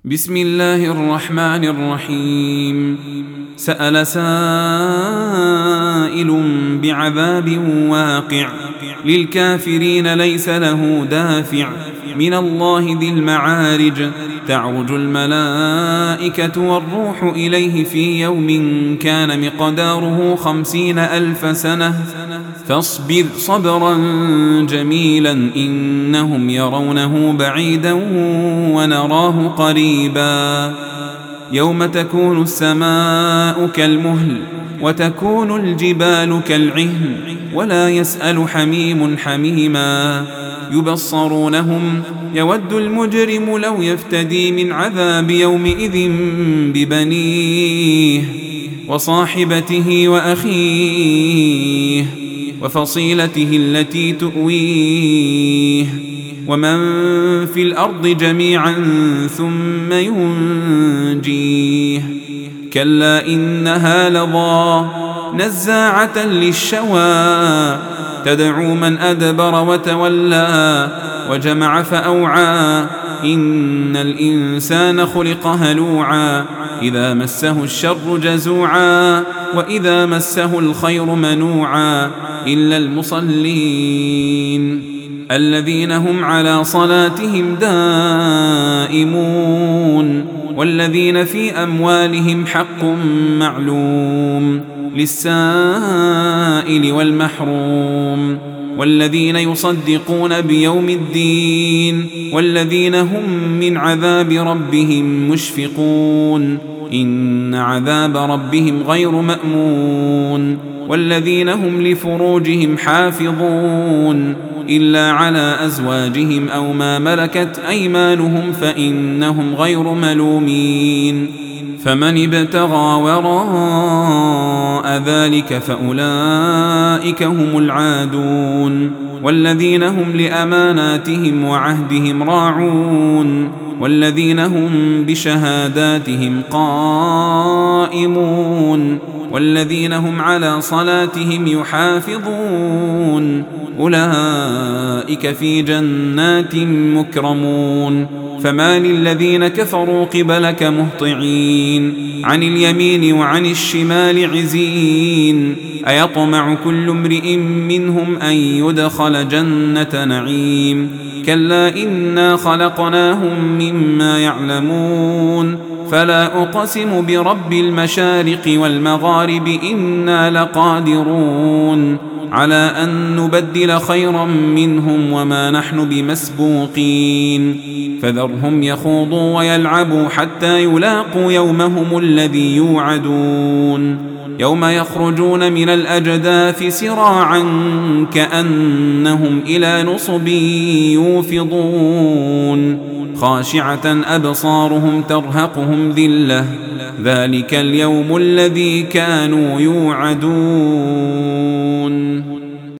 بسم الله الرحمن الرحيم. سأل سائل بعذاب واقع للكافرين ليس له دافع من الله ذي المعارج. تعرج الملائكة والروح إليه في يوم كان مقداره 50,000 سنة فاصبر صبرا جميلا إنهم يرونه بعيدا ونراه قريبا. يوم تكون السماء كالمهل وتكون الجبال كالعهن ولا يسأل حميم حميما. يبصرونهم يود المجرم لو يفتدي من عذاب يومئذ ببنيه وصاحبته وأخيه وفصيلته التي تؤويه ومن في الأرض جميعا ثم ينجيه. كلا إنها لظى نزاعة للشوى تدعو من أدبر وتولى وجمع فأوعى. إن الإنسان خلق هلوعا إذا مسه الشر جزوعا وإذا مسه الخير منوعا إلا المصلين الذين هم على صلاتهم دائمون والذين في أموالهم حق معلوم للسائل والمحروم والذين يصدقون بيوم الدين والذين هم من عذاب ربهم مشفقون. إن عذاب ربهم غير مأمون. والذين هم لفروجهم حافظون إلا على أزواجهم أو ما ملكت أيمانهم فإنهم غير ملومين. فمن ابتغى وراء ذلك فأولئك هم العادون. والذين هم لأماناتهم وعهدهم راعون والذين هم بشهاداتهم قائمون والذين هم على صلاتهم يحافظون أولئك في جنات مكرمون. فما للذين كفروا قبلك مهطعين عن اليمين وعن الشمال عزين. أيطمع كل امرئ منهم أن يدخل جنة نعيم. كلا إنا خلقناهم مما يعلمون. فلا أقسم برب المشارق والمغارب إنا لقادرون على أن نبدل خيرا منهم وما نحن بمسبوقين. فذرهم يخوضوا ويلعبوا حتى يلاقوا يومهم الذي يوعدون. يوم يخرجون من الأجداث سراعا كأنهم إلى نصب يوفضون خاشعة أبصارهم ترهقهم ذلة ذلك اليوم الذي كانوا يوعدون.